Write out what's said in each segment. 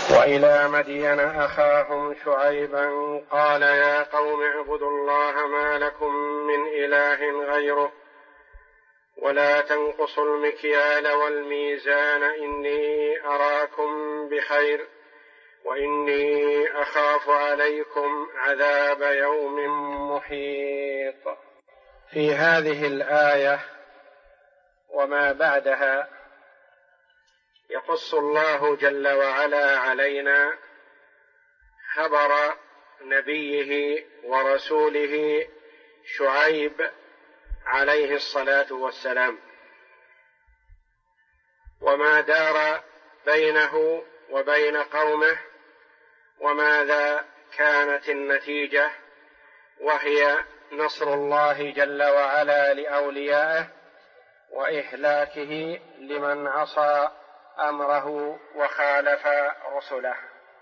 وإلى مدين أخاهم شعيبا قال يا قوم اعبدوا الله ما لكم من إله غيره ولا تنقصوا المكيال والميزان إني أراكم بخير وإني أخاف عليكم عذاب يوم محيط. في هذه الآية وما بعدها يقص الله جل وعلا علينا خبر نبيه ورسوله شعيب عليه الصلاة والسلام، وما دار بينه وبين قومه، وماذا كانت النتيجة، وهي نصر الله جل وعلا لأوليائه وإهلاكه لمن عصى أمره وخالف رسله.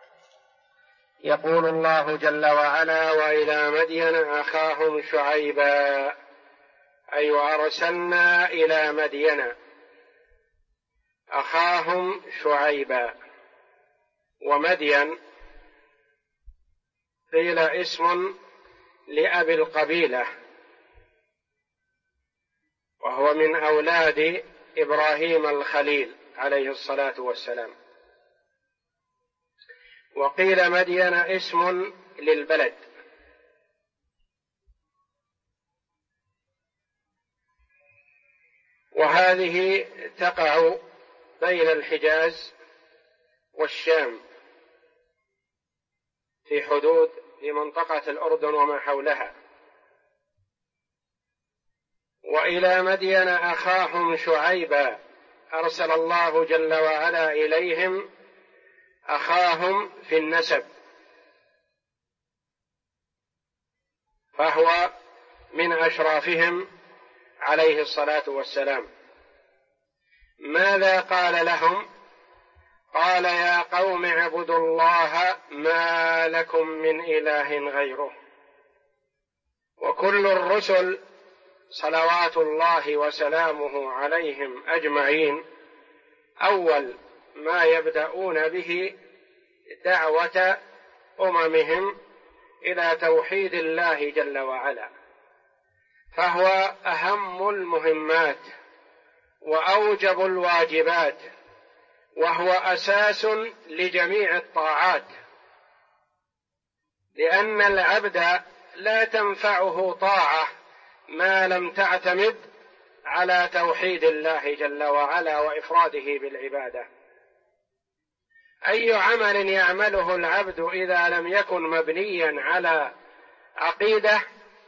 يقول الله جل وعلا وإلى مدين أخاهم شعيبا، أي أرسلنا إلى مدين أخاهم شعيبا. ومدين قيل اسم لأبي القبيلة، وهو من أولاد إبراهيم الخليل عليه الصلاة والسلام. وقيل مدين اسم للبلد، وهذه تقع بين الحجاز والشام في حدود في منطقة الأردن وما حولها. وإلى مدين أخاهم شعيبا، أرسل الله جل وعلا إليهم أخاهم في النسب، فهو من أشرافهم عليه الصلاة والسلام. ماذا قال لهم؟ قال يا قوم اعبدوا الله ما لكم من إله غيره. وكل الرسل صلوات الله وسلامه عليهم أجمعين أول ما يبدأون به دعوة أممهم إلى توحيد الله جل وعلا، فهو أهم المهمات وأوجب الواجبات، وهو أساس لجميع الطاعات، لأن العبد لا تنفعه طاعة ما لم تعتمد على توحيد الله جل وعلا وإفراده بالعبادة. أي عمل يعمله العبد إذا لم يكن مبنيا على عقيدة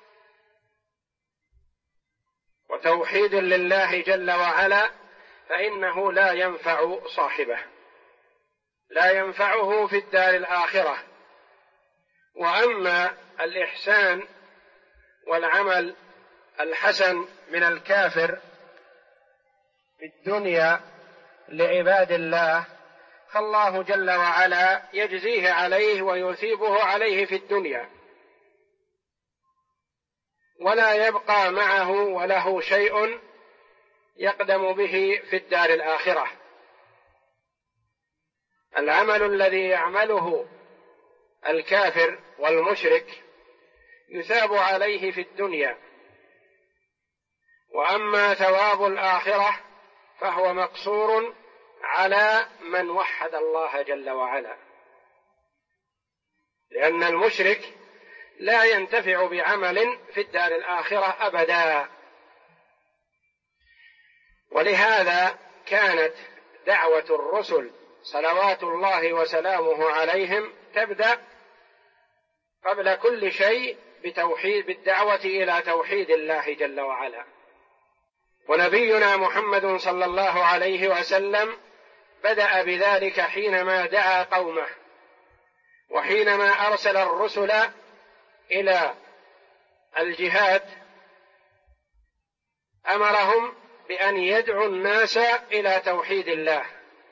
وتوحيد لله جل وعلا فإنه لا ينفع صاحبه، لا ينفعه في الدار الآخرة. وأما الإحسان والعمل الحسن من الكافر في الدنيا لعباد الله فالله جل وعلا يجزيه عليه ويثيبه عليه في الدنيا، ولا يبقى معه وله شيء يقدم به في الدار الآخرة. العمل الذي يعمله الكافر والمشرك يثاب عليه في الدنيا، وأما ثواب الآخرة فهو مقصور على من وحد الله جل وعلا، لأن المشرك لا ينتفع بعمل في الدار الآخرة أبدا. ولهذا كانت دعوة الرسل صلوات الله وسلامه عليهم تبدأ قبل كل شيء بالدعوة إلى توحيد الله جل وعلا. ونبينا محمد صلى الله عليه وسلم بدأ بذلك حينما دعا قومه، وحينما أرسل الرسل إلى الجهاد أمرهم بأن يدعوا الناس إلى توحيد الله.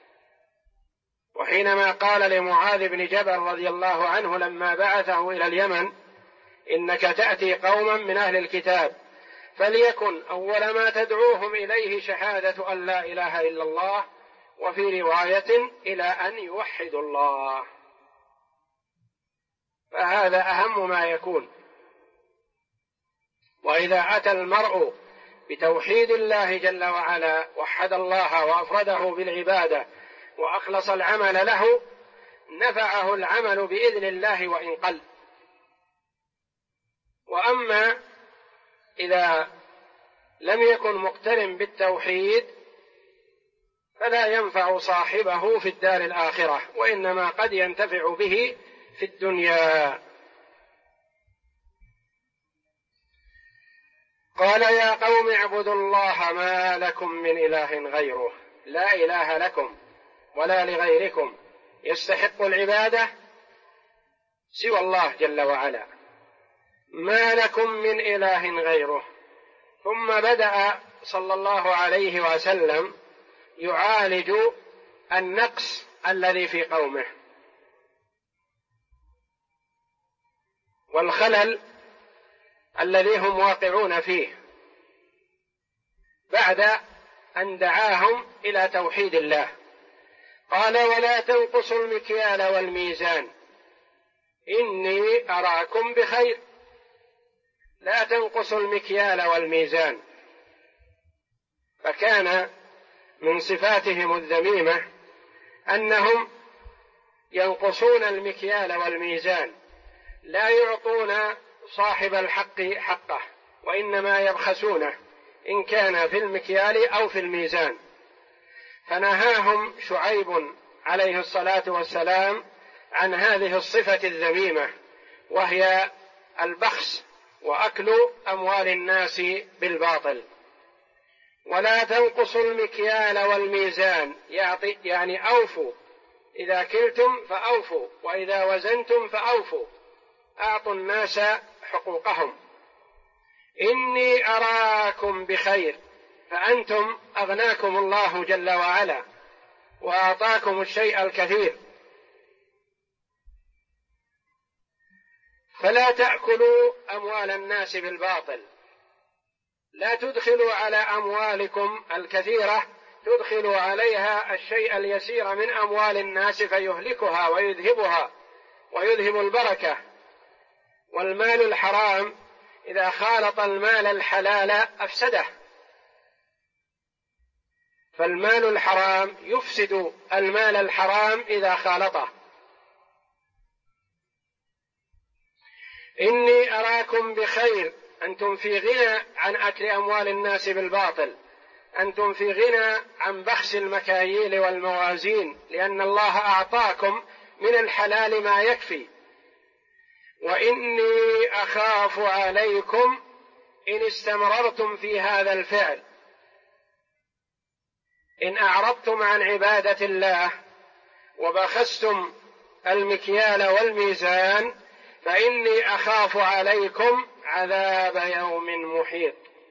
وحينما قال لمعاذ بن جبل رضي الله عنه لما بعثه إلى اليمن إنك تأتي قوما من أهل الكتاب فليكن أول ما تدعوهم إليه شهادة أن لا إله إلا الله وفي رواية إلى أن يوحدوا الله. فهذا أهم ما يكون. وإذا أتى المرء بتوحيد الله جل وعلا، وحد الله وأفرده بالعبادة وأخلص العمل له، نفعه العمل بإذن الله وإن قل. وأما إذا لم يكن مقترن بالتوحيد فلا ينفع صاحبه في الدار الآخرة، وإنما قد ينتفع به في الدنيا. قال يا قوم اعبدوا الله ما لكم من إله غيره. لا إله لكم ولا لغيركم يستحق العبادة سوى الله جل وعلا. ما لكم من إله غيره. ثم بدأ صلى الله عليه وسلم يعالج النقص الذي في قومه والخلل الذي هم واقعون فيه، بعد أن دعاهم إلى توحيد الله. قال ولا تنقصوا المكيال والميزان إني أراكم بخير. لا تنقصوا المكيال والميزان. فكان من صفاتهم الذميمة أنهم ينقصون المكيال والميزان، لا يعطون صاحب الحق حقه، وإنما يبخسونه إن كان في المكيال أو في الميزان. فنهاهم شعيب عليه الصلاة والسلام عن هذه الصفة الذميمة، وهي البخس وأكل أموال الناس بالباطل. ولا تنقصوا المكيال والميزان، يعني أوفوا، إذا كلتم فأوفوا، وإذا وزنتم فأوفوا، أعطوا الناس حقوقهم. إني أراكم بخير، فأنتم أغناكم الله جل وعلا وأعطاكم الشيء الكثير. فلا تأكلوا أموال الناس بالباطل. لا تدخلوا على أموالكم الكثيرة، تدخلوا عليها الشيء اليسير من أموال الناس فيهلكها ويذهبها ويذهب البركة. والمال الحرام إذا خالط المال الحلال أفسده، فالمال الحرام يفسد المال الحرام إذا خالطه. إني أراكم بخير، أنتم في غنى عن أكل أموال الناس بالباطل، أنتم في غنى عن بخس المكاييل والموازين، لأن الله أعطاكم من الحلال ما يكفي. وإني أخاف عليكم إن استمررتم في هذا الفعل، إن أعرضتم عن عبادة الله وبخستم المكيال والميزان، فإني أخاف عليكم عذاب يوم محيط.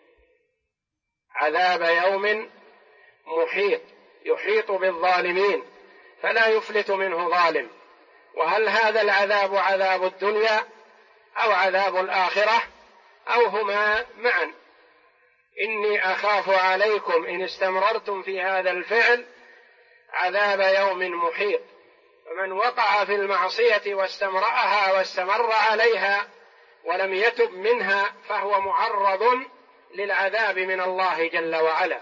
عذاب يوم محيط يحيط بالظالمين فلا يفلت منه ظالم. وهل هذا العذاب عذاب الدنيا أو عذاب الآخرة أو هما معا؟ إني أخاف عليكم إن استمررتم في هذا الفعل عذاب يوم محيط. فمن وقع في المعصية واستمرأها واستمر عليها ولم يتب منها فهو معرض للعذاب من الله جل وعلا.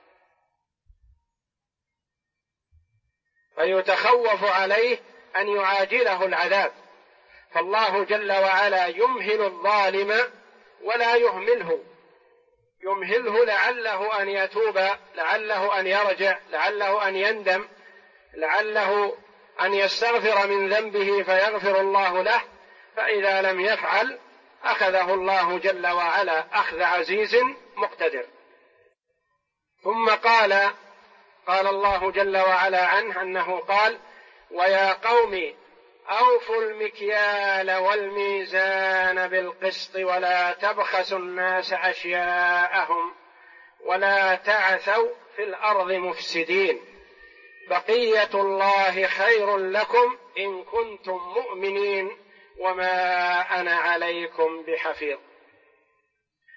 فيتخوف عليه أن يعاجله العذاب، فالله جل وعلا يمهل الظالم ولا يهمله، يمهله لعله أن يتوب، لعله أن يرجع، لعله أن يندم، لعله أن يستغفر من ذنبه فيغفر الله له. فإذا لم يفعل أخذه الله جل وعلا أخذ عزيز مقتدر. ثم قال الله جل وعلا عنه أنه قال ويا قوم أوفوا المكيال والميزان بالقسط ولا تبخسوا الناس أشياءهم ولا تعثوا في الأرض مفسدين بقية الله خير لكم إن كنتم مؤمنين وما أنا عليكم بحفيظ.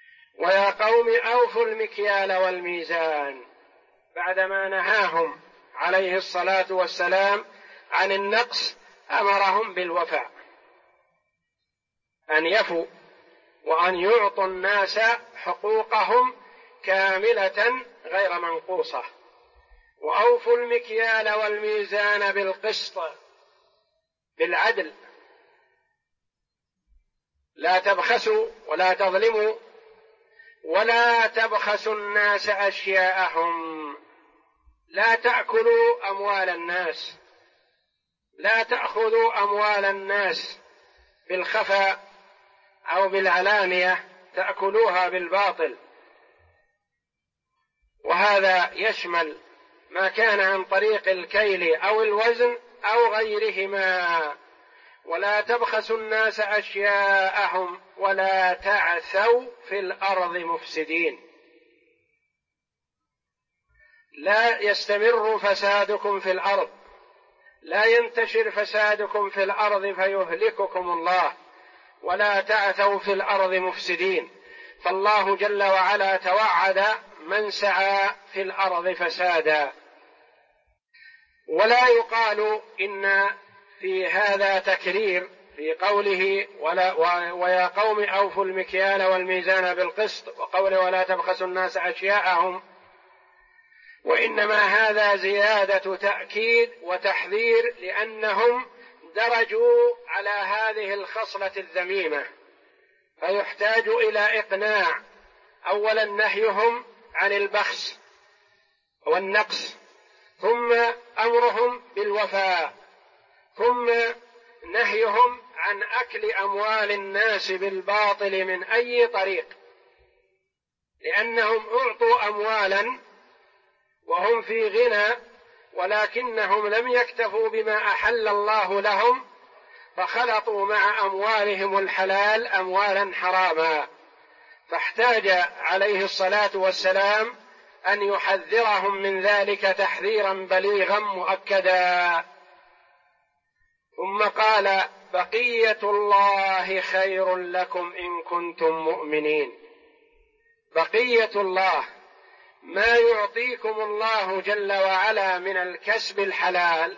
ويا قوم أوفوا المكيال والميزان، بعدما نهاهم عليه الصلاة والسلام عن النقص أمرهم بالوفاء، أن يفوا وأن يعطوا الناس حقوقهم كاملة غير منقوصة. وأوفوا المكيال والميزان بالقسط، بالعدل، لا تبخسوا ولا تظلموا، ولا تبخسوا الناس أشياءهم، لا تأكلوا أموال الناس، لا تأخذوا أموال الناس بالخفاء أو بالعلانية، تأكلوها بالباطل. وهذا يشمل ما كان عن طريق الكيل أو الوزن أو غيرهما. ولا تبخسوا الناس أشياءهم ولا تعثوا في الأرض مفسدين، لا يستمر فسادكم في الأرض، لا ينتشر فسادكم في الأرض فيهلككم الله، ولا تعثوا في الأرض مفسدين. فالله جل وعلا توعد من سعى في الأرض فسادا. ولا يقال إن في هذا تكرير في قوله ويا قوم أوفوا المكيال والميزان بالقسط، وقوله ولا تبخسوا الناس أشياءهم، وإنما هذا زيادة تأكيد وتحذير، لأنهم درجوا على هذه الخصلة الذميمة، فيحتاج إلى إقناع. أولا نهيهم عن البخس والنقص، ثم أمرهم بالوفاء، ثم نهيهم عن أكل أموال الناس بالباطل من أي طريق، لأنهم أعطوا أموالا وهم في غنى، ولكنهم لم يكتفوا بما أحل الله لهم، فخلطوا مع أموالهم الحلال أموالا حراما، فاحتاج عليه الصلاة والسلام أن يحذرهم من ذلك تحذيرا بليغا مؤكدا. ثم قال بقية الله خير لكم إن كنتم مؤمنين. بقية الله، ما يعطيكم الله جل وعلا من الكسب الحلال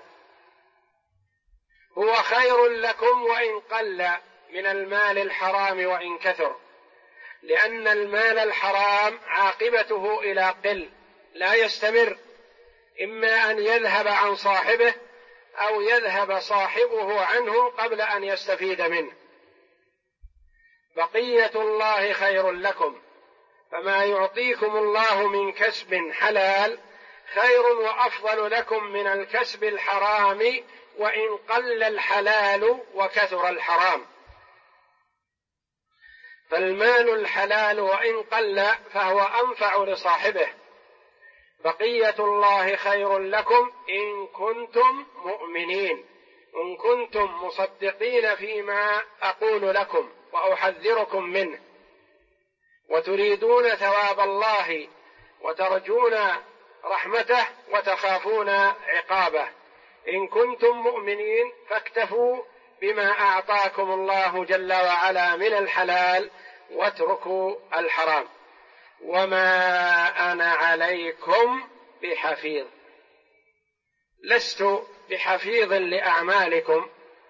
هو خير لكم وإن قل من المال الحرام وإن كثر، لأن المال الحرام عاقبته إلى قل، لا يستمر، إما أن يذهب عن صاحبه أو يذهب صاحبه عنه قبل أن يستفيد منه. بقية الله خير لكم، فما يعطيكم الله من كسب حلال خير وأفضل لكم من الكسب الحرام وإن قل الحلال وكثر الحرام. فالمال الحلال وإن قل فهو أنفع لصاحبه. بقية الله خير لكم إن كنتم مؤمنين، إن كنتم مصدقين فيما أقول لكم وأحذركم منه، وتريدون ثواب الله وترجون رحمته وتخافون عقابه. إن كنتم مؤمنين فاكتفوا بما أعطاكم الله جل وعلا من الحلال واتركوا الحرام. وما أنا عليكم بحفيظ، لست بحفيظ لأعمالكم،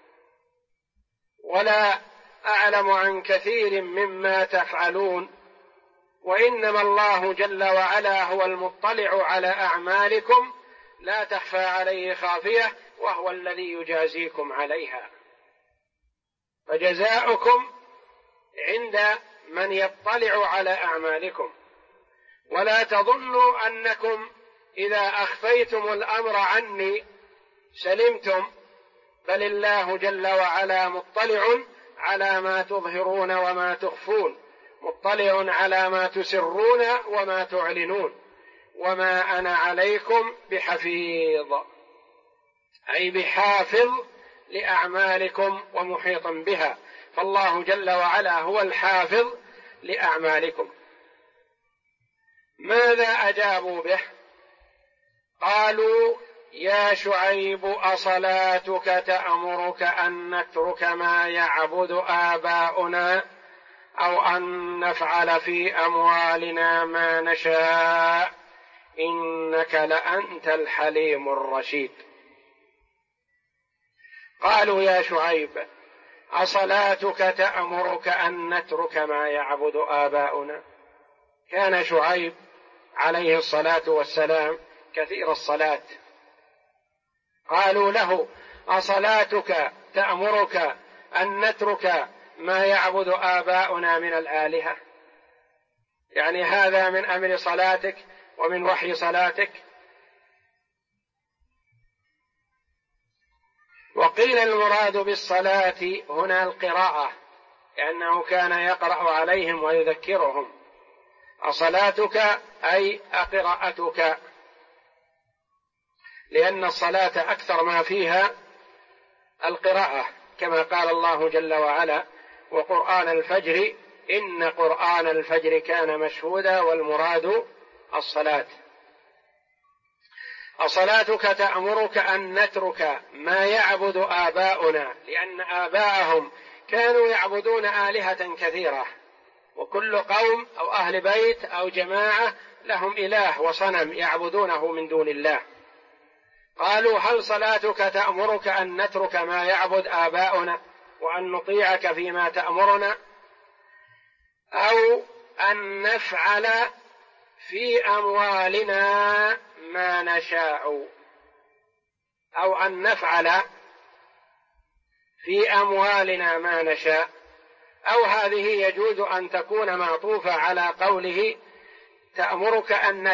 ولا أعلم عن كثير مما تفعلون، وإنما الله جل وعلا هو المطلع على أعمالكم، لا تخفى عليه خافية، وهو الذي يجازيكم عليها. فجزاؤكم عند من يطلع على أعمالكم. ولا تظنوا أنكم إذا أخفيتم الأمر عني سلمتم، بل الله جل وعلا مطلع على ما تظهرون وما تخفون، مطلع على ما تسرون وما تعلنون. وما أنا عليكم بحفيظ، أي بحافظ لأعمالكم ومحيط بها، فالله جل وعلا هو الحافظ لأعمالكم. ماذا أجابوا به؟ قالوا يا شعيب أصلاتك تأمرك أن نترك ما يعبد آباؤنا أو أن نفعل في أموالنا ما نشاء إنك لأنت الحليم الرشيد. قالوا يا شعيب أصلاتك تأمرك أن نترك ما يعبد آباؤنا؟ كان شعيب عليه الصلاة والسلام كثير الصلاة. قالوا له أصلاتك تأمرك أن نترك ما يعبد آباؤنا من الآلهة؟ يعني هذا من أمر صلاتك ومن وحي صلاتك. وقيل المراد بالصلاة هنا القراءة، لأنه كان يقرأ عليهم ويذكرهم. أصلاتك أي أقراءتك، لأن الصلاة أكثر ما فيها القراءة، كما قال الله جل وعلا: وقرآن الفجر إن قرآن الفجر كان مشهودا، والمراد الصلاة. أصلاتك تأمرك أن نترك ما يعبد آباؤنا، لأن آباءهم كانوا يعبدون آلهة كثيرة، وكل قوم أو أهل بيت أو جماعة لهم إله وصنم يعبدونه من دون الله. قالوا هل صلاتك تأمرك أن نترك ما يعبد آباؤنا وأن نطيعك فيما تأمرنا، أو أن نفعل في أموالنا ما نشاء، أو أن نفعل في أموالنا ما نشاء، أو هذه يجوز أن تكون معطوفة على قوله تأمرك أن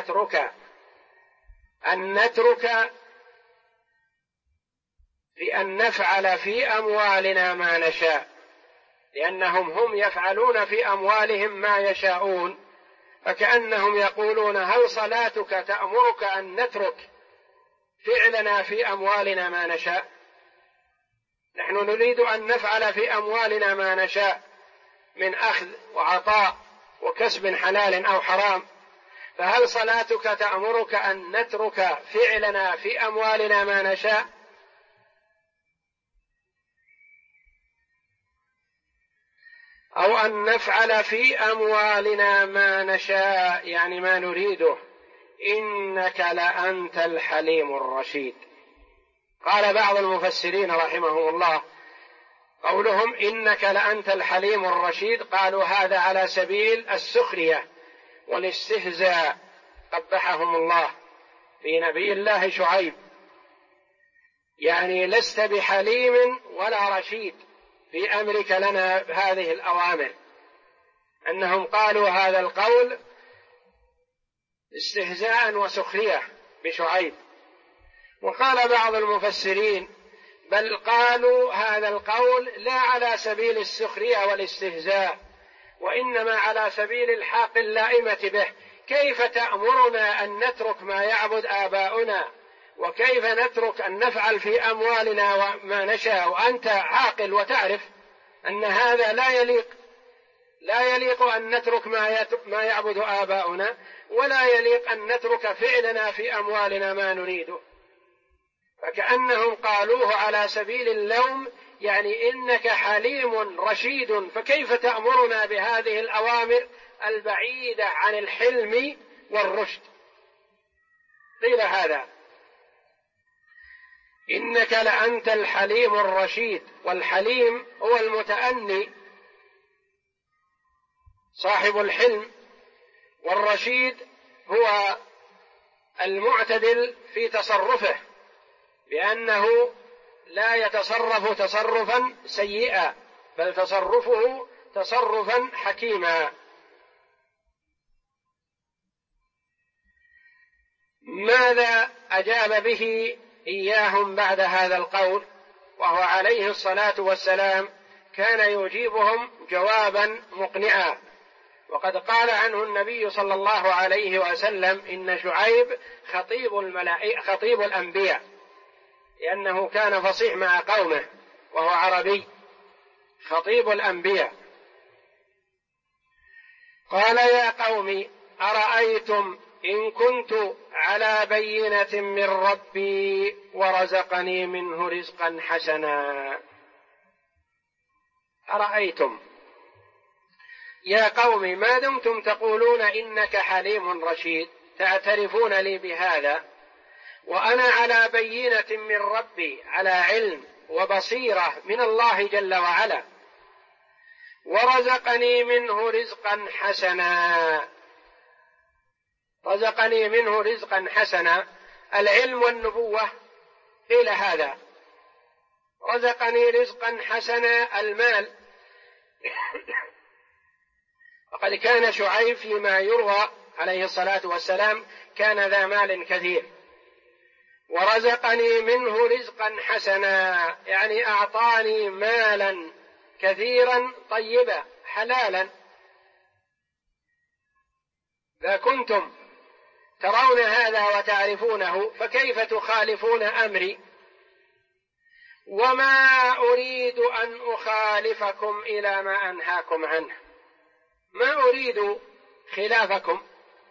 نترك بأن نفعل في أموالنا ما نشاء، لأنهم هم يفعلون في أموالهم ما يشاءون، فكأنهم يقولون هل صلاتك تأمرك أن نترك فعلنا في أموالنا ما نشاء؟ نحن نريد أن نفعل في أموالنا ما نشاء من أخذ وعطاء وكسب حلال أو حرام، فهل صلاتك تأمرك أن نترك فعلنا في أموالنا ما نشاء؟ أو أن نفعل في أموالنا ما نشاء، يعني ما نريده. إنك لأنت الحليم الرشيد. قال بعض المفسرين رحمهم الله قولهم إنك لأنت الحليم الرشيد، قالوا هذا على سبيل السخرية والاستهزاء، قبحهم الله في نبي الله شعيب، يعني لست بحليم ولا رشيد في أمرك لنا هذه الأوامر. أنهم قالوا هذا القول استهزاء وسخرية بشعيب. وقال بعض المفسرين بل قالوا هذا القول لا على سبيل السخرية والاستهزاء، وإنما على سبيل الحاق اللائمة به. كيف تأمرنا أن نترك ما يعبد آباؤنا، وكيف نترك أن نفعل في أموالنا وما نشاء، وأنت عاقل وتعرف أن هذا لا يليق أن نترك ما يعبد آباؤنا، ولا يليق أن نترك فعلنا في أموالنا ما نريده. فكأنهم قالوه على سبيل اللوم، يعني إنك حليم رشيد، فكيف تأمرنا بهذه الأوامر البعيدة عن الحلم والرشد؟ قيل هذا إنك لأنت الحليم الرشيد، والحليم هو المتأني صاحب الحلم، والرشيد هو المعتدل في تصرفه، بأنه لا يتصرف تصرفا سيئا، بل تصرفه تصرفا حكيما. ماذا أجاب به إياهم بعد هذا القول؟ وهو عليه الصلاة والسلام كان يجيبهم جوابا مقنعا. وقد قال عنه النبي صلى الله عليه وسلم إن شعيب خطيب الأنبياء، لأنه كان فصيح مع قومه وهو عربي، خطيب الأنبياء. قال يا قوم أرأيتم إن كنت على بينة من ربي ورزقني منه رزقا حسنا. أرأيتم يا قوم ما دمتم تقولون إنك حليم رشيد، تعترفون لي بهذا وأنا على بينة من ربي، على علم وبصيرة من الله جل وعلا، ورزقني منه رزقا حسنا. رزقني منه رزقا حسنا، العلم والنبوة قيل هذا. رزقني رزقا حسنا المال، وقد كان شعيب فيما يروى عليه الصلاة والسلام كان ذا مال كثير. ورزقني منه رزقا حسنا يعني أعطاني مالا كثيرا طيبا حلالا. إذا كنتم ترون هذا وتعرفونه فكيف تخالفون أمري؟ وما أريد أن أخالفكم إلى ما أنهاكم عنه، ما أريد خلافكم،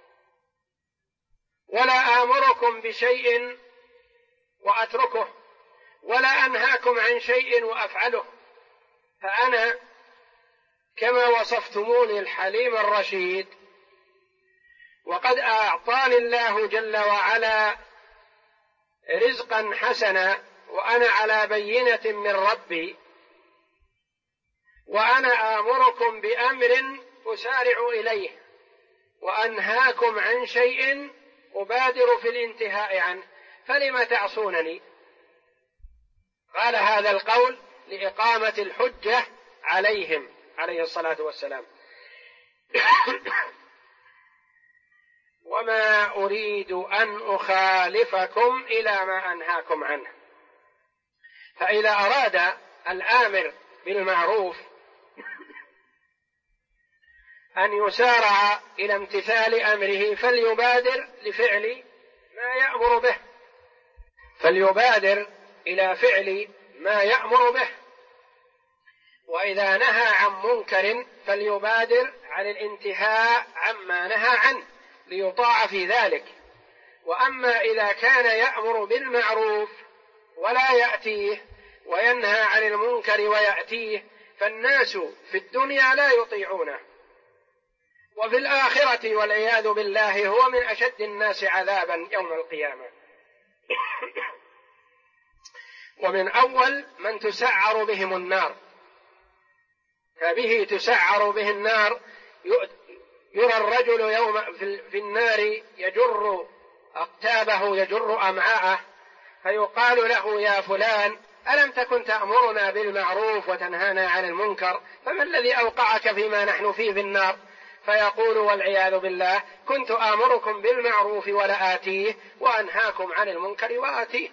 ولا آمركم بشيء وأتركه، ولا أنهاكم عن شيء وأفعله، فأنا كما وصفتموني الحليم الرشيد، وقد أعطاني الله جل وعلا رزقا حسنا وأنا على بينة من ربي، وأنا آمركم بأمر أسارع إليه وأنهاكم عن شيء أبادر في الانتهاء عنه، فلم تعصونني؟ قال هذا القول لإقامة الحجة عليهم عليه الصلاة والسلام. وما أريد أن أخالفكم إلى ما أنهاكم عنه. فإذا أراد الآمر بالمعروف أن يسارع إلى امتثال أمره فليبادر لفعل ما يأمر به، فليبادر إلى فعل ما يأمر به. وإذا نهى عن منكر فليبادر عن الانتهاء عما نهى عنه ليطاع في ذلك. وأما إذا كان يأمر بالمعروف ولا يأتيه وينهى عن المنكر ويأتيه فالناس في الدنيا لا يطيعونه، وفي الآخرة والعياذ بالله هو من أشد الناس عذابا يوم القيامة. ومن أول من تسعر بهم النار، فبه تسعر به النار. يرى الرجل يوم في النار يجر أقتابه يجر أمعاءه، فيقال له يا فلان ألم تكن تأمرنا بالمعروف وتنهانا عن المنكر، فما الذي أوقعك فيما نحن فيه في النار؟ فيقول والعياذ بالله كنت آمركم بالمعروف ولا آتيه وأنهاكم عن المنكر وآتيه.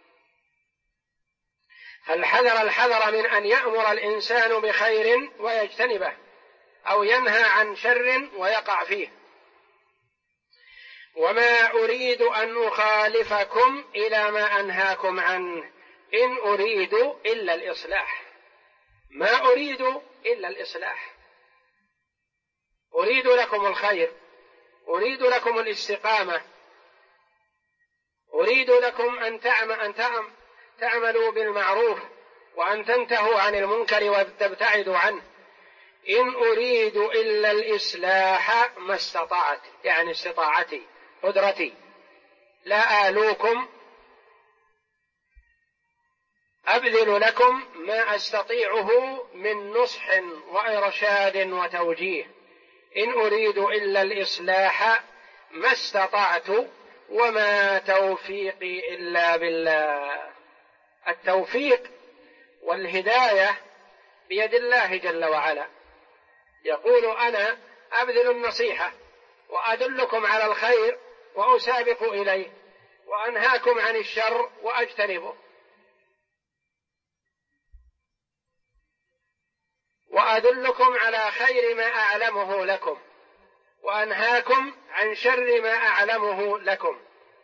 الحذر من أن يأمر الإنسان بخير ويجتنبه، أو ينهى عن شر ويقع فيه. وما أريد أن أخالفكم إلى ما أنهاكم عنه إن أريد إلا الإصلاح. ما أريد إلا الإصلاح، أريد لكم الخير، أريد لكم الاستقامة، أريد لكم أن تعملوا بالمعروف وأن تنتهوا عن المنكر وتبتعدوا عنه. إن أريد إلا الإصلاح ما استطعت، يعني استطاعتي قدرتي، لا آلوكم أبذل لكم ما أستطيعه من نصح وإرشاد وتوجيه. إن أريد إلا الإصلاح ما استطعت وما توفيقي إلا بالله. التوفيق والهداية بيد الله جل وعلا. يقول أنا أبذل النصيحة وأدلكم على الخير وأسابق إليه وأنهاكم عن الشر وأجتنبه، وأدلكم على خير ما أعلمه لكم وأنهاكم عن شر ما أعلمه لكم.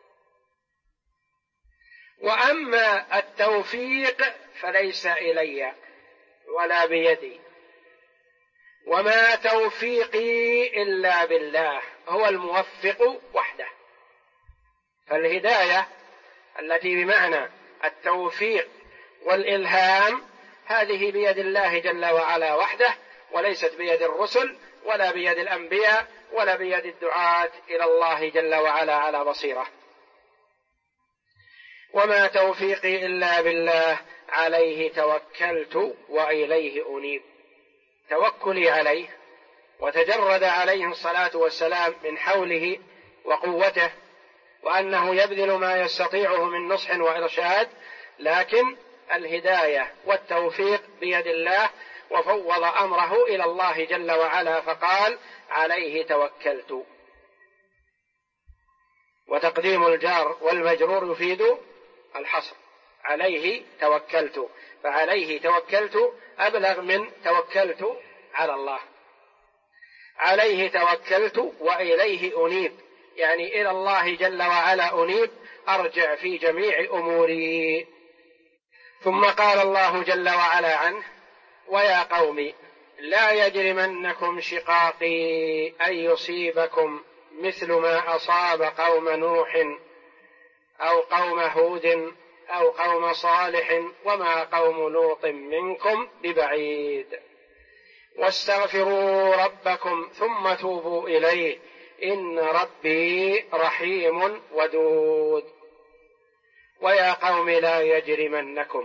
وأما التوفيق فليس إلي ولا بيدي، وما توفيقي إلا بالله، هو الموفق وحده. فالهداية التي بمعنى التوفيق والإلهام هذه بيد الله جل وعلا وحده، وليست بيد الرسل ولا بيد الأنبياء ولا بيد الدعاة إلى الله جل وعلا على بصيرة. وما توفيقي إلا بالله عليه توكلت وإليه أنيب. توكلي عليه، وتجرد عليه الصلاة والسلام من حوله وقوته، وأنه يبذل ما يستطيعه من نصح وإرشاد، لكن الهداية والتوفيق بيد الله، وفوض أمره إلى الله جل وعلا فقال عليه توكلت. وتقديم الجار والمجرور يفيد الحصر، عليه توكلت، فعليه توكلت أبلغ من توكلت على الله. عليه توكلت وإليه أنيب، يعني إلى الله جل وعلا أنيب، أرجع في جميع أموري. ثم قال الله جل وعلا عنه: ويا قوم لا يجرمنكم شقاقي أن يصيبكم مثل ما أصاب قوم نوح أو قوم هود أو قوم صالح وما قوم لوط منكم ببعيد، واستغفروا ربكم ثم توبوا إليه إن ربي رحيم ودود. ويا قوم لا يجرمنكم،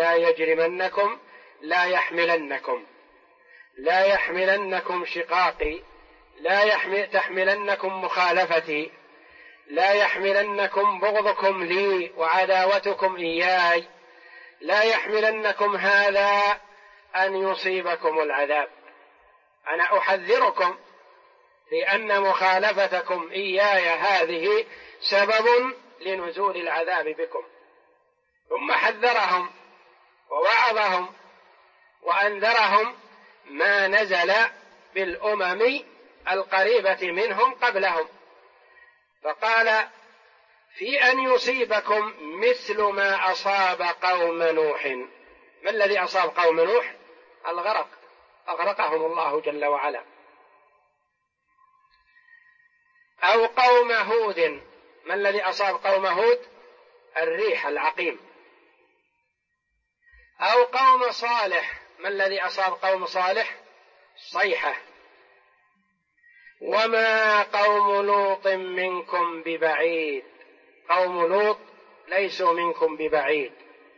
لا يحملنكم شقاقي، تحملنكم مخالفتي، لا يحملنكم بغضكم لي وعداوتكم إياي، لا يحملنكم هذا أن يصيبكم العذاب. أنا أحذركم لأن مخالفتكم إياي هذه سبب لنزول العذاب بكم. ثم حذرهم ووعظهم وأنذرهم ما نزل بالأمم القريبة منهم قبلهم، فقال: في أن يصيبكم مثل ما أصاب قوم نوح. ما الذي أصاب قوم نوح؟ الغرق، أغرقهم الله جل وعلا. أو قوم هود. ما الذي أصاب قوم هود؟ الريح العقيم. أو قوم صالح. ما الذي أصاب قوم صالح؟ صيحة. وما قوم لوط منكم ببعيد. قوم لوط ليسوا منكم ببعيد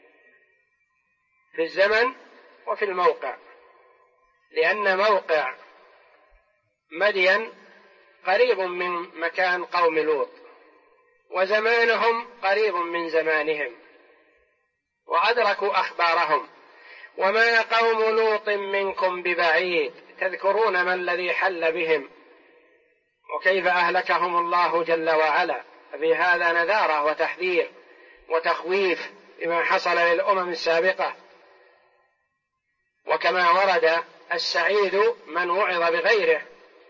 في الزمن وفي الموقع، لأن موقع مدين قريب من مكان قوم لوط، وزمانهم قريب من زمانهم، وأدركوا أخبارهم. وما قوم لوط منكم ببعيد. تذكرون ما الذي حل بهم وكيف أهلكهم الله جل وعلا، في هذا نذارة وتحذير وتخويف بما حصل للأمم السابقة. وكما ورد: السعيد من وعظ بغيره،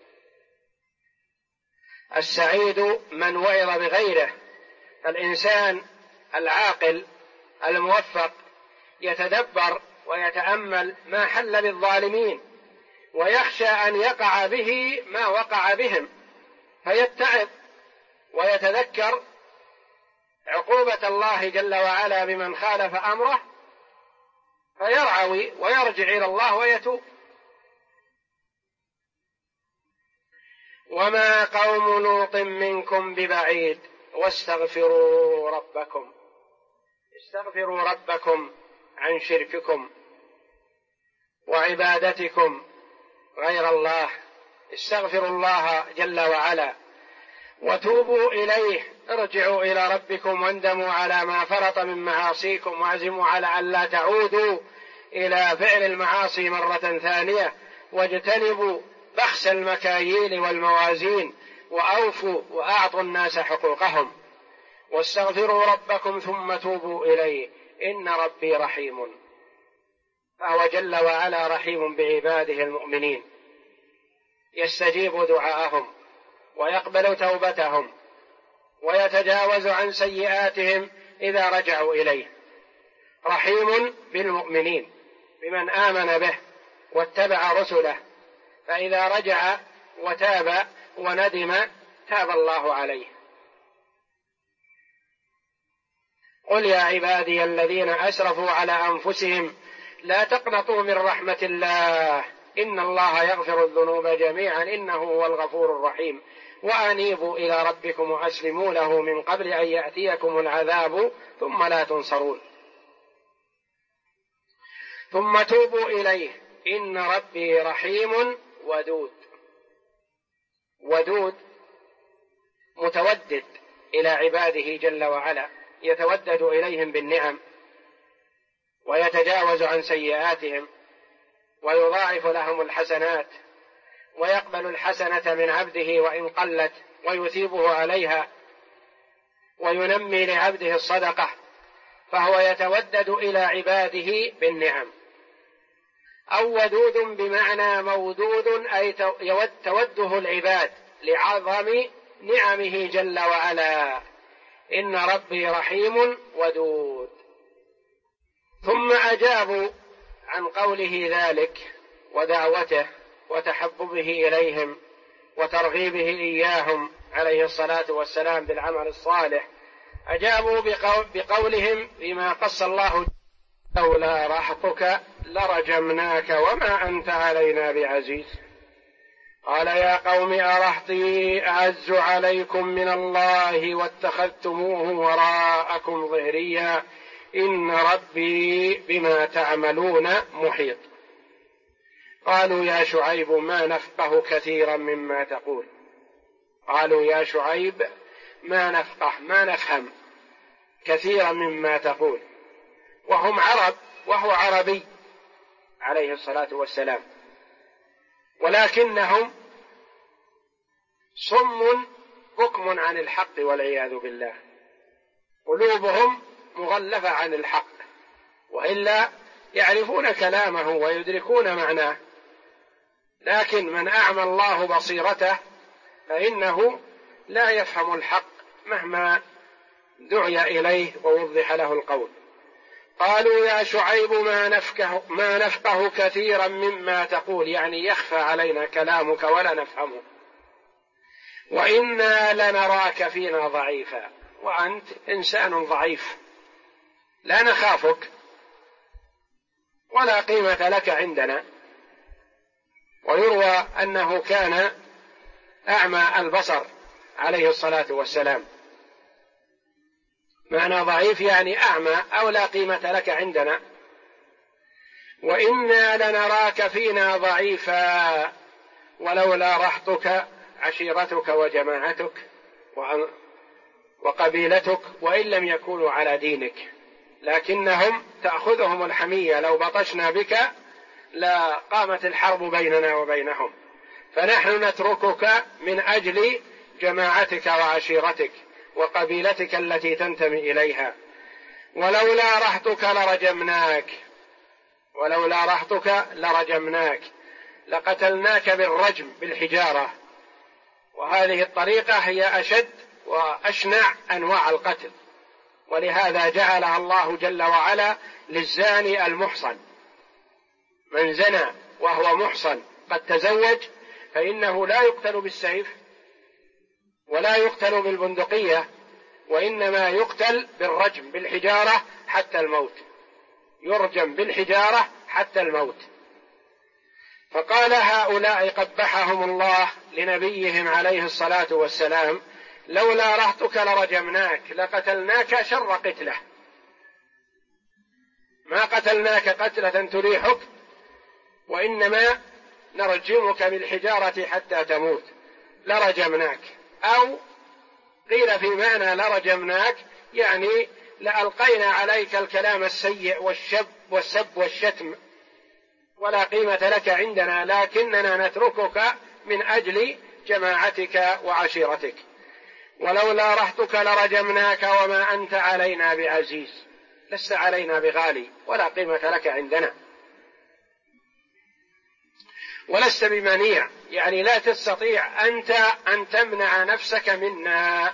السعيد من وعظ بغيره. الإنسان العاقل الموفق يتدبر ويتأمل ما حل بالظالمين، ويخشى أن يقع به ما وقع بهم، فيتعظ ويتذكر عقوبة الله جل وعلا بمن خالف أمره، فيرعوي ويرجع إلى الله ويتوب. وما قوم لوط منكم ببعيد واستغفروا ربكم. استغفروا ربكم عن شرككم وعبادتكم غير الله، استغفروا الله جل وعلا وتوبوا إليه. ارجعوا إلى ربكم واندموا على ما فرط من معاصيكم، واعزموا على أن لا تعودوا إلى فعل المعاصي مرة ثانية، واجتنبوا بخس المكاييل والموازين، وأوفوا وأعطوا الناس حقوقهم. واستغفروا ربكم ثم توبوا إليه إن ربي رحيم. فهو جل وعلا رحيم بعباده المؤمنين، يستجيب دعاءهم ويقبل توبتهم ويتجاوز عن سيئاتهم إذا رجعوا إليه. رحيم بالمؤمنين بمن آمن به واتبع رسله، فإذا رجع وتاب وندم تاب الله عليه. قل يا عبادي الذين أسرفوا على أنفسهم لا تقنطوا من رحمة الله إن الله يغفر الذنوب جميعا إنه هو الغفور الرحيم، وأنيبوا إلى ربكم وأسلموا له من قبل أن يأتيكم العذاب ثم لا تنصرون، ثم توبوا إليه إن ربي رحيم ودود. ودود متودد إلى عباده جل وعلا، يتودد إليهم بالنعم ويتجاوز عن سيئاتهم ويضاعف لهم الحسنات، ويقبل الحسنة من عبده وإن قلت ويثيبه عليها، وينمي لعبده الصدقة، فهو يتودد إلى عباده بالنعم. أو ودود بمعنى مودود، أي توده العباد لعظم نعمه جل وعلا. إن ربي رحيم ودود. ثم أجابوا عن قوله ذلك ودعوته وتحببه إليهم وترغيبه إياهم عليه الصلاة والسلام بالعمل الصالح، أجابوا بقولهم بما قص الله: لولا رحطك لرجمناك وما أنت علينا بعزيز. قال: يا قوم أرهطي أعز عليكم من الله واتخذتموه وراءكم ظهريا إن ربي بما تعملون محيط. قالوا: يا شعيب ما نفقه كثيرا مما تقول. قالوا: يا شعيب ما نفقه، ما نفهم كثيرا مما تقول. وهم عرب وهو عربي عليه الصلاة والسلام، ولكنهم صم بكم عن الحق والعياذ بالله، قلوبهم مغلفة عن الحق، وإلا يعرفون كلامه ويدركون معناه، لكن من أعمى الله بصيرته فإنه لا يفهم الحق مهما دعي إليه ووضح له القول. قالوا: يا شعيب ما نفقه كثيرا مما تقول، يعني يخفى علينا كلامك ولا نفهمه، وإنا لنراك فينا ضعيفا، وأنت إنسان ضعيف، لا نخافك ولا قيمة لك عندنا. ويروى أنه كان أعمى البصر عليه الصلاة والسلام، معنى ضعيف يعني أعمى أو لا قيمة لك عندنا. وإنا لنراك فينا ضعيفا ولولا رهطك، عشيرتك وجماعتك وقبيلتك، وإن لم يكونوا على دينك، لكنهم تأخذهم الحمية، لو بطشنا بك لا قامت الحرب بيننا وبينهم، فنحن نتركك من أجل جماعتك وعشيرتك وقبيلتك التي تنتمي إليها. ولولا رهطك لرجمناك، لقتلناك بالرجم بالحجارة، وهذه الطريقة هي أشد وأشنع أنواع القتل، ولهذا جعلها الله جل وعلا للزاني المحصن. من زنى وهو محصن قد تزوج فإنه لا يقتل بالسيف ولا يقتل بالبندقية، وإنما يقتل بالرجم بالحجارة حتى الموت، يرجم بالحجارة حتى الموت. فقال هؤلاء قبحهم الله لنبيهم عليه الصلاة والسلام: لولا رهطك لرجمناك، لقتلناك شر قتله، ما قتلناك قتلة تريحك، وإنما نرجمك بالحجارة حتى تموت، لرجمناك. أو قيل في معنى لرجمناك يعني لألقينا عليك الكلام السيء والسب والشتم، ولا قيمة لك عندنا، لكننا نتركك من أجل جماعتك وعشيرتك. ولولا رهطك لرجمناك وما أنت علينا بعزيز، لست علينا بغالي ولا قيمة لك عندنا، ولست بمنيع، يعني لا تستطيع أنت أن تمنع نفسك منا.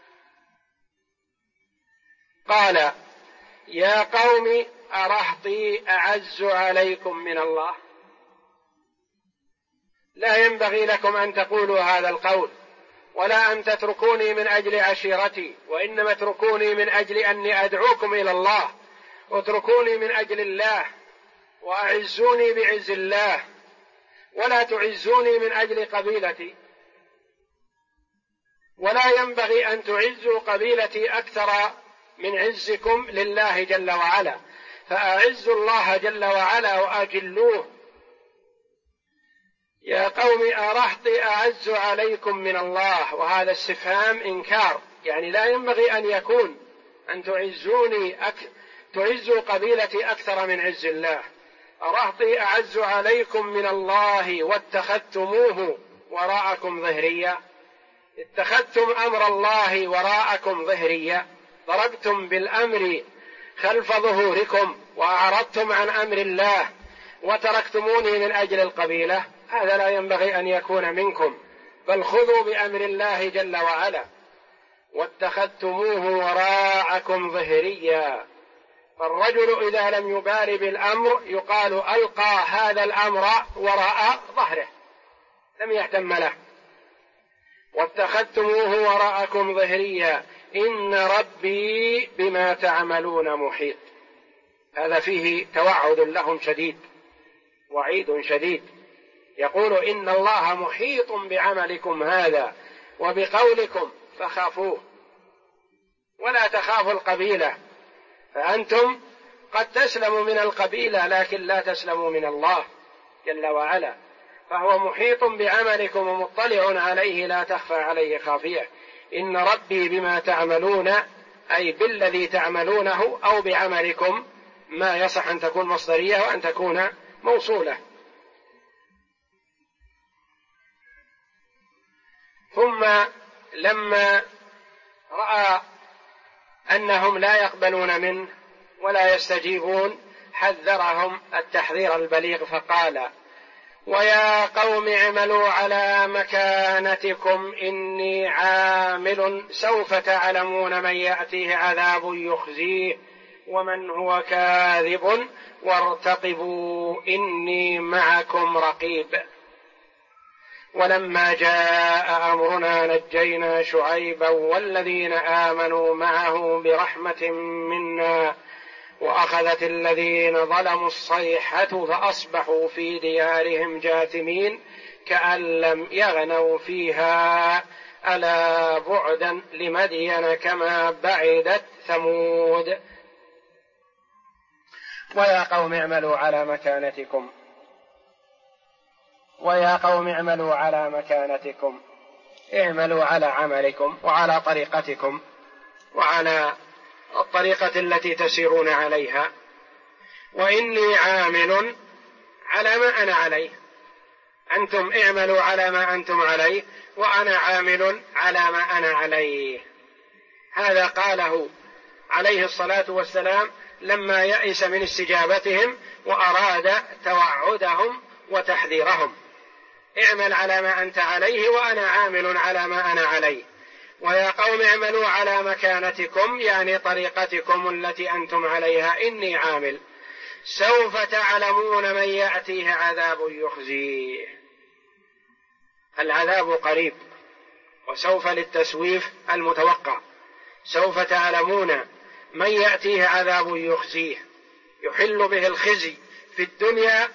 قال: يا قوم أرهطي أعز عليكم من الله. لا ينبغي لكم أن تقولوا هذا القول، ولا أن تتركوني من أجل عشيرتي، وإنما اتركوني من أجل أني أدعوكم إلى الله، اتركوني من أجل الله، وأعزوني بعز الله، ولا تعزوني من أجل قبيلتي، ولا ينبغي أن تعزوا قبيلتي أكثر من عزكم لله جل وعلا، فأعزوا الله جل وعلا وأجلوه. يا قوم أرهطي أعز عليكم من الله، وهذا استفهام إنكار، يعني لا ينبغي أن يكون أن تعزوا قبيلتي أكثر من عز الله. أرهطي أعز عليكم من الله واتخذتموه وراءكم ظهريا، اتخذتم أمر الله وراءكم ظهريا، ضربتم بالأمر خلف ظهوركم وأعرضتم عن أمر الله وتركتموني من أجل القبيلة. هذا لا ينبغي أن يكون منكم، بل خذوا بأمر الله جل وعلا. واتخذتموه وراءكم ظهريا، فالرجل إذا لم يبال بالأمر يقال ألقى هذا الأمر وراء ظهره، لم يهتم له. واتخذتموه وراءكم ظهريا إن ربي بما تعملون محيط. هذا فيه توعد لهم شديد، وعيد شديد، يقول إن الله محيط بعملكم هذا وبقولكم فخافوه، ولا تخافوا القبيلة، فأنتم قد تسلموا من القبيلة لكن لا تسلموا من الله جل وعلا، فهو محيط بعملكم ومطلع عليه لا تخفى عليه خافية. إن ربي بما تعملون أي بالذي تعملونه أو بعملكم، ما يصح أن تكون مصدرية وأن تكون موصولة. ثم لما رأى أنهم لا يقبلون منه ولا يستجيبون حذرهم التحذير البليغ فقال: ويا قوم اعملوا على مكانتكم إني عامل سوف تعلمون من يأتيه عذاب يخزيه ومن هو كاذب وارتقبوا إني معكم رقيب. ولما جاء أمرنا نجينا شعيبا والذين آمنوا معه برحمة منا وأخذت الذين ظلموا الصيحة فأصبحوا في ديارهم جاثمين كأن لم يغنوا فيها ألا بعدا لمدين كما بعدت ثمود. ويا قوم اعملوا على مكانتكم، ويا قوم اعملوا على مكانتكم، اعملوا على عملكم وعلى طريقتكم وعلى الطريقة التي تسيرون عليها، وإني عامل على ما أنا عليه. أنتم اعملوا على ما أنتم عليه وأنا عامل على ما أنا عليه. هذا قاله عليه الصلاة والسلام لما يئس من استجابتهم وأراد توعدهم وتحذيرهم: اعمل على ما أنت عليه وأنا عامل على ما أنا عليه. ويا قوم اعملوا على مكانتكم يعني طريقتكم التي أنتم عليها إني عامل سوف تعلمون من يأتيه عذاب يخزيه. العذاب قريب، وسوف للتسويف المتوقع. سوف تعلمون من يأتيه عذاب يخزيه، يحل به الخزي في الدنيا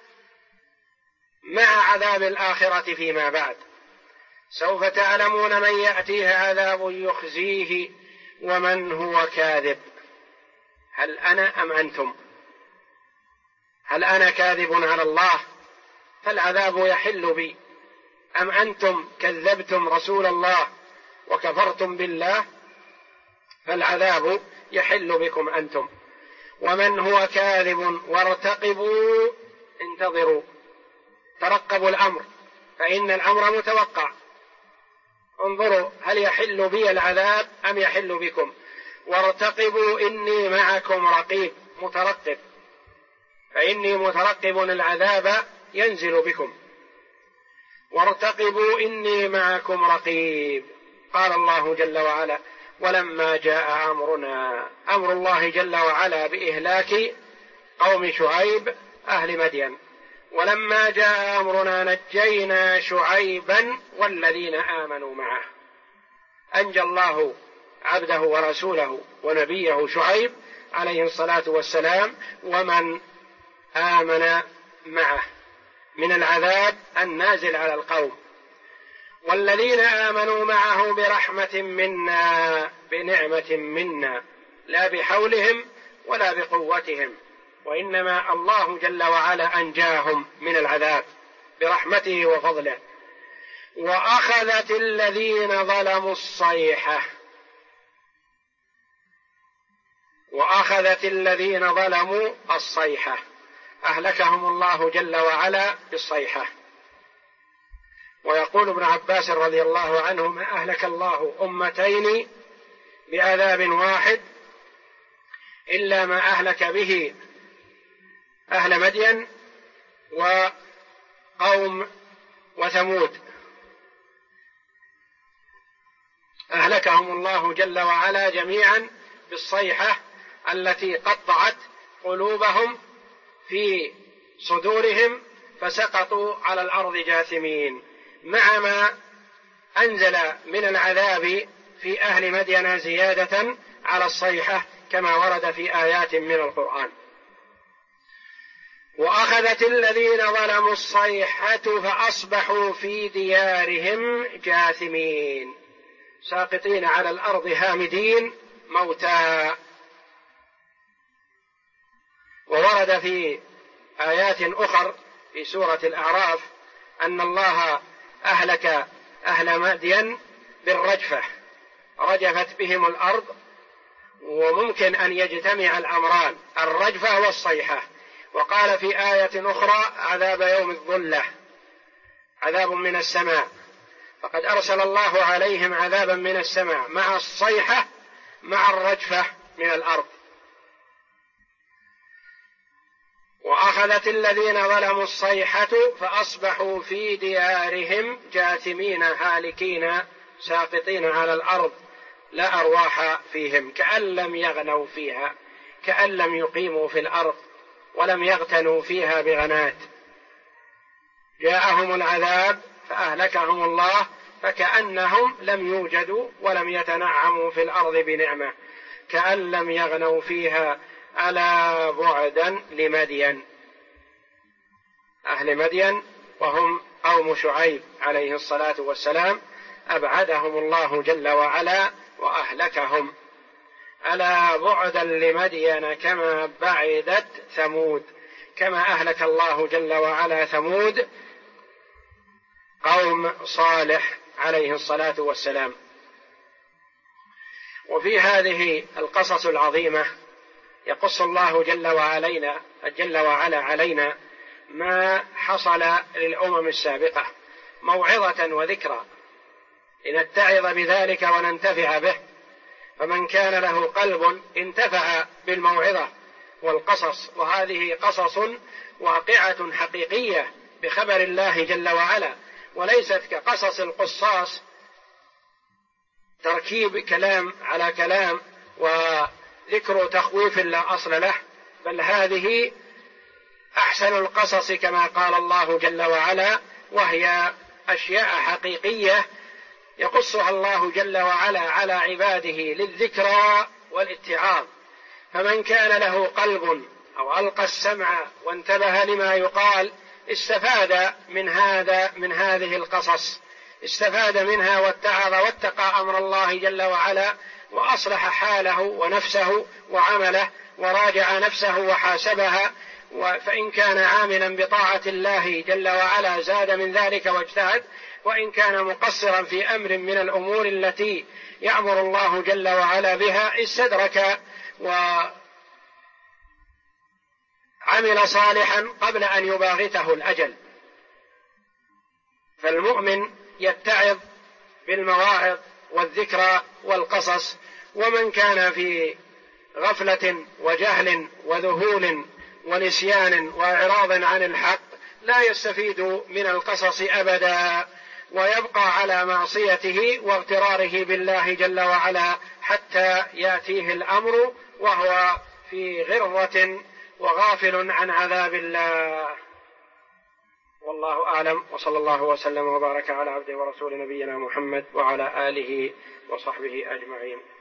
مع عذاب الآخرة فيما بعد. سوف تعلمون من يأتيه عذاب يخزيه ومن هو كاذب. هل أنا أم أنتم؟ هل أنا كاذب على الله فالعذاب يحل بي، أم أنتم كذبتم رسول الله وكفرتم بالله فالعذاب يحل بكم أنتم. ومن هو كاذب وارتقبوا، انتظروا، ترقبوا الأمر فإن الأمر متوقع. انظروا هل يحل بي العذاب أم يحل بكم. وارتقبوا إني معكم رقيب، مترقب، فإني مترقب العذاب ينزل بكم. وارتقبوا إني معكم رقيب. قال الله جل وعلا: ولما جاء أمرنا، أمر الله جل وعلا بإهلاك قوم شعيب أهل مدين. ولما جاء أمرنا نجينا شعيبا والذين آمنوا معه. أنجى الله عبده ورسوله ونبيه شعيب عليه الصلاة والسلام ومن آمن معه. من العذاب النازل على القوم. والذين آمنوا معه برحمة منا، بنعمة منا، لا بحولهم ولا بقوتهم، وإنما الله جل وعلا أنجاهم من العذاب برحمته وفضله. وأخذت الذين ظلموا الصيحة، وأخذت الذين ظلموا الصيحة، أهلكهم الله جل وعلا بالصيحة. ويقول ابن عباس رضي الله عنه: ما أهلك الله أمتين بعذاب واحد إلا ما أهلك به أهل مدين وقوم وثمود، أهلكهم الله جل وعلا جميعا بالصيحة التي قطعت قلوبهم في صدورهم فسقطوا على الأرض جاثمين، مع ما أنزل من العذاب في أهل مدين زيادة على الصيحة كما ورد في آيات من القرآن. وأخذت الذين ظلموا الصيحة فأصبحوا في ديارهم جاثمين، ساقطين على الأرض هامدين موتى. وورد في آيات أخر في سورة الأعراف أن الله أهلك أهل مدين بالرجفة، رجفت بهم الأرض، وممكن أن يجتمع الأمران، الرجفة والصيحة. وقال في آية أخرى: عذاب يوم الظلة، عذاب من السماء، فقد أرسل الله عليهم عذابا من السماء مع الصيحة مع الرجفة من الأرض. وأخذت الذين ظلموا الصيحة فأصبحوا في ديارهم جاثمين هالكين ساقطين على الأرض لا أرواح فيهم، كأن لم يغنوا فيها، كأن لم يقيموا في الأرض ولم يغتنوا فيها بغنات. جاءهم العذاب فأهلكهم الله فكأنهم لم يوجدوا ولم يتنعموا في الأرض بنعمة، كأن لم يغنوا فيها. ألا بعدا لمدين، أهل مدين وهم قوم شعيب عليه الصلاة والسلام، أبعدهم الله جل وعلا وأهلكهم. ألا بعدا لمدين كما بعدت ثمود، كما أهلك الله جل وعلا ثمود قوم صالح عليه الصلاة والسلام. وفي هذه القصص العظيمة يقص الله جل وعلا علينا ما حصل للأمم السابقة موعظة وذكرى لنتعظ بذلك وننتفع به. فمن كان له قلب انتفع بالموعظة والقصص، وهذه قصص واقعة حقيقية بخبر الله جل وعلا، وليست كقصص القصاص تركيب كلام على كلام وذكر تخويف لا أصل له، بل هذه أحسن القصص كما قال الله جل وعلا، وهي أشياء حقيقية يقصها الله جل وعلا على عباده للذكرى والاتعاظ. فمن كان له قلب أو ألقى السمع وانتبه لما يقال استفاد من هذه القصص، استفاد منها واتعظ واتقى أمر الله جل وعلا وأصلح حاله ونفسه وعمله وراجع نفسه وحاسبها. فإن كان عاملا بطاعة الله جل وعلا زاد من ذلك واجتهد، وإن كان مقصرا في أمر من الأمور التي يأمر الله جل وعلا بها استدرك وعمل صالحا قبل أن يباغته الأجل. فالمؤمن يتعظ بالمواعظ والذكرى والقصص، ومن كان في غفلة وجهل وذهول ونسيان وإعراض عن الحق لا يستفيد من القصص أبدا، ويبقى على معصيته واغتراره بالله جل وعلا حتى يأتيه الأمر وهو في غرة وغافل عن عذاب الله. والله أعلم، وصلى الله وسلم وبارك على عبده ورسول نبينا محمد وعلى آله وصحبه أجمعين.